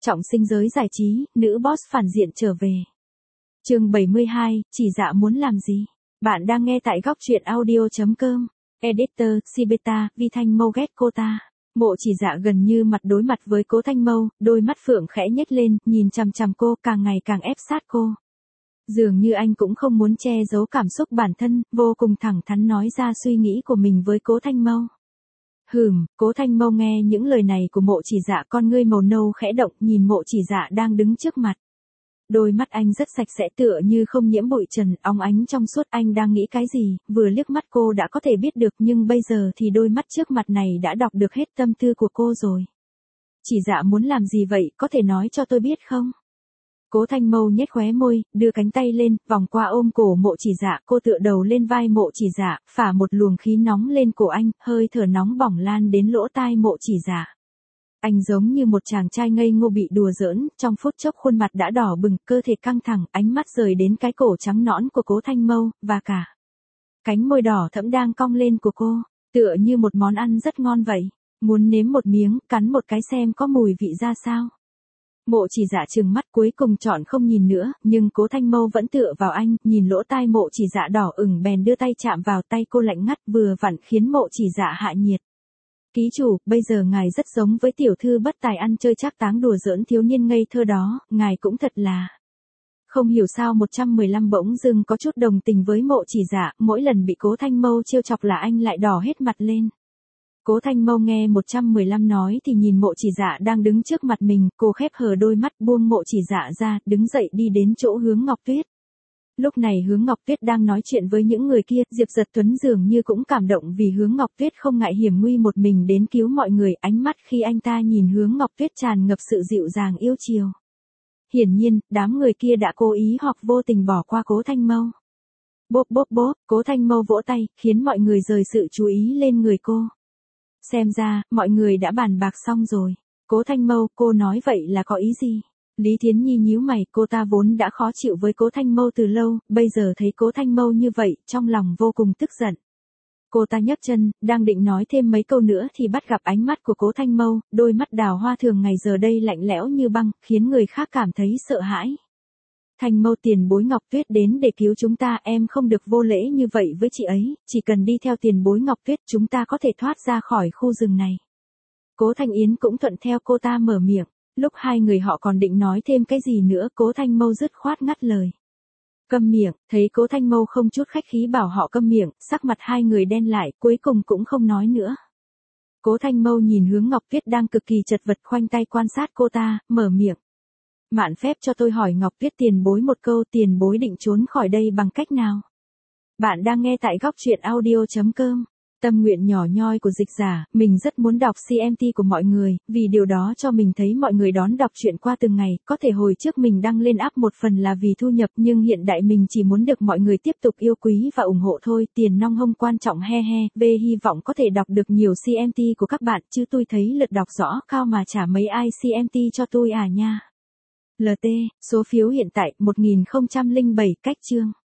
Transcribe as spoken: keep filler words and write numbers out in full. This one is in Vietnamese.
Trọng sinh giới giải trí, nữ boss phản diện trở về. Chương bảy mươi hai, chỉ dạ muốn làm gì? Bạn đang nghe tại góc truyện audio chấm com. Editor, Sibeta, Vi Thanh Mâu ghét cô ta. Mộ chỉ dạ gần như mặt đối mặt với Cố Thanh Mâu, đôi mắt phượng khẽ nhếch lên, nhìn chằm chằm cô, càng ngày càng ép sát cô. Dường như anh cũng không muốn che giấu cảm xúc bản thân, vô cùng thẳng thắn nói ra suy nghĩ của mình với Cố Thanh Mâu. Hừm, Cố Thanh Mâu nghe những lời này của mộ chỉ dạ, con ngươi màu nâu khẽ động, nhìn mộ chỉ dạ đang đứng trước mặt. Đôi mắt anh rất sạch sẽ tựa như không nhiễm bụi trần, óng ánh trong suốt. Anh đang nghĩ cái gì, vừa liếc mắt cô đã có thể biết được, nhưng bây giờ thì đôi mắt trước mặt này đã đọc được hết tâm tư của cô rồi. Chỉ dạ muốn làm gì vậy, có thể nói cho tôi biết không? Cố Thanh Mâu nhếch khóe môi, đưa cánh tay lên, vòng qua ôm cổ mộ chỉ dạ, cô tựa đầu lên vai mộ chỉ dạ, phả một luồng khí nóng lên cổ anh, hơi thở nóng bỏng lan đến lỗ tai mộ chỉ dạ. Anh giống như một chàng trai ngây ngô bị đùa giỡn, trong phút chốc khuôn mặt đã đỏ bừng, cơ thể căng thẳng, ánh mắt rời đến cái cổ trắng nõn của Cố Thanh Mâu, và cả cánh môi đỏ thẫm đang cong lên của cô, tựa như một món ăn rất ngon vậy. Muốn nếm một miếng, cắn một cái xem có mùi vị ra sao? Mộ chỉ dạ trừng mắt, cuối cùng chọn không nhìn nữa, nhưng Cố Thanh Mâu vẫn tựa vào anh, nhìn lỗ tai mộ chỉ dạ đỏ ửng bèn đưa tay chạm vào tay cô lạnh ngắt, vừa vặn khiến mộ chỉ dạ hạ nhiệt. Ký chủ, bây giờ ngài rất giống với tiểu thư bất tài ăn chơi trác táng đùa giỡn thiếu niên ngây thơ đó, ngài cũng thật là... Không hiểu sao một trăm mười lăm bỗng dưng có chút đồng tình với mộ chỉ dạ, mỗi lần bị Cố Thanh Mâu trêu chọc là anh lại đỏ hết mặt lên. Cố Thanh Mâu nghe một trăm mười lăm nói thì nhìn mộ chỉ dạ đang đứng trước mặt mình, cô khép hờ đôi mắt buông mộ chỉ dạ ra, đứng dậy đi đến chỗ Hướng Ngọc Tuyết. Lúc này Hướng Ngọc Tuyết đang nói chuyện với những người kia, Diệp Giật Tuấn dường như cũng cảm động vì Hướng Ngọc Tuyết không ngại hiểm nguy một mình đến cứu mọi người, ánh mắt khi anh ta nhìn Hướng Ngọc Tuyết tràn ngập sự dịu dàng yêu chiều. Hiển nhiên, đám người kia đã cố ý hoặc vô tình bỏ qua Cố Thanh Mâu. Bốp bốp bốp, Cố Thanh Mâu vỗ tay, khiến mọi người rời sự chú ý lên người cô. Xem ra, mọi người đã bàn bạc xong rồi. Cố Thanh Mâu, cô nói vậy là có ý gì? Lý Thiến Nhi nhíu mày, cô ta vốn đã khó chịu với Cố Thanh Mâu từ lâu, bây giờ thấy Cố Thanh Mâu như vậy, trong lòng vô cùng tức giận. Cô ta nhấc chân, đang định nói thêm mấy câu nữa thì bắt gặp ánh mắt của Cố Thanh Mâu, đôi mắt đào hoa thường ngày giờ đây lạnh lẽo như băng, khiến người khác cảm thấy sợ hãi. Thanh Mâu, tiền bối Ngọc Tuyết đến để cứu chúng ta, em không được vô lễ như vậy với chị ấy, chỉ cần đi theo tiền bối Ngọc Tuyết chúng ta có thể thoát ra khỏi khu rừng này. Cố Thanh Yến cũng thuận theo cô ta mở miệng, lúc hai người họ còn định nói thêm cái gì nữa, Cố Thanh Mâu dứt khoát ngắt lời. Câm miệng, thấy Cố Thanh Mâu không chút khách khí bảo họ câm miệng, sắc mặt hai người đen lại, cuối cùng cũng không nói nữa. Cố Thanh Mâu nhìn Hướng Ngọc Tuyết đang cực kỳ chật vật khoanh tay quan sát cô ta, mở miệng. Mạn phép cho tôi hỏi Ngọc Tuyết tiền bối một câu, tiền bối định trốn khỏi đây bằng cách nào? Bạn đang nghe tại góc truyện audio chấm com. Tâm nguyện nhỏ nhoi của Dịch Giả, mình rất muốn đọc xê em tê của mọi người, vì điều đó cho mình thấy mọi người đón đọc truyện qua từng ngày, có thể hồi trước mình đăng lên up một phần là vì thu nhập, nhưng hiện đại mình chỉ muốn được mọi người tiếp tục yêu quý và ủng hộ thôi, tiền nong hông quan trọng he he, về hy vọng có thể đọc được nhiều xê em tê của các bạn, chứ tôi thấy lượt đọc rõ cao mà chả mấy ai xê em tê cho tôi à nha. lờ tê, số phiếu hiện tại một nghìn không trăm lẻ bảy, cách chương.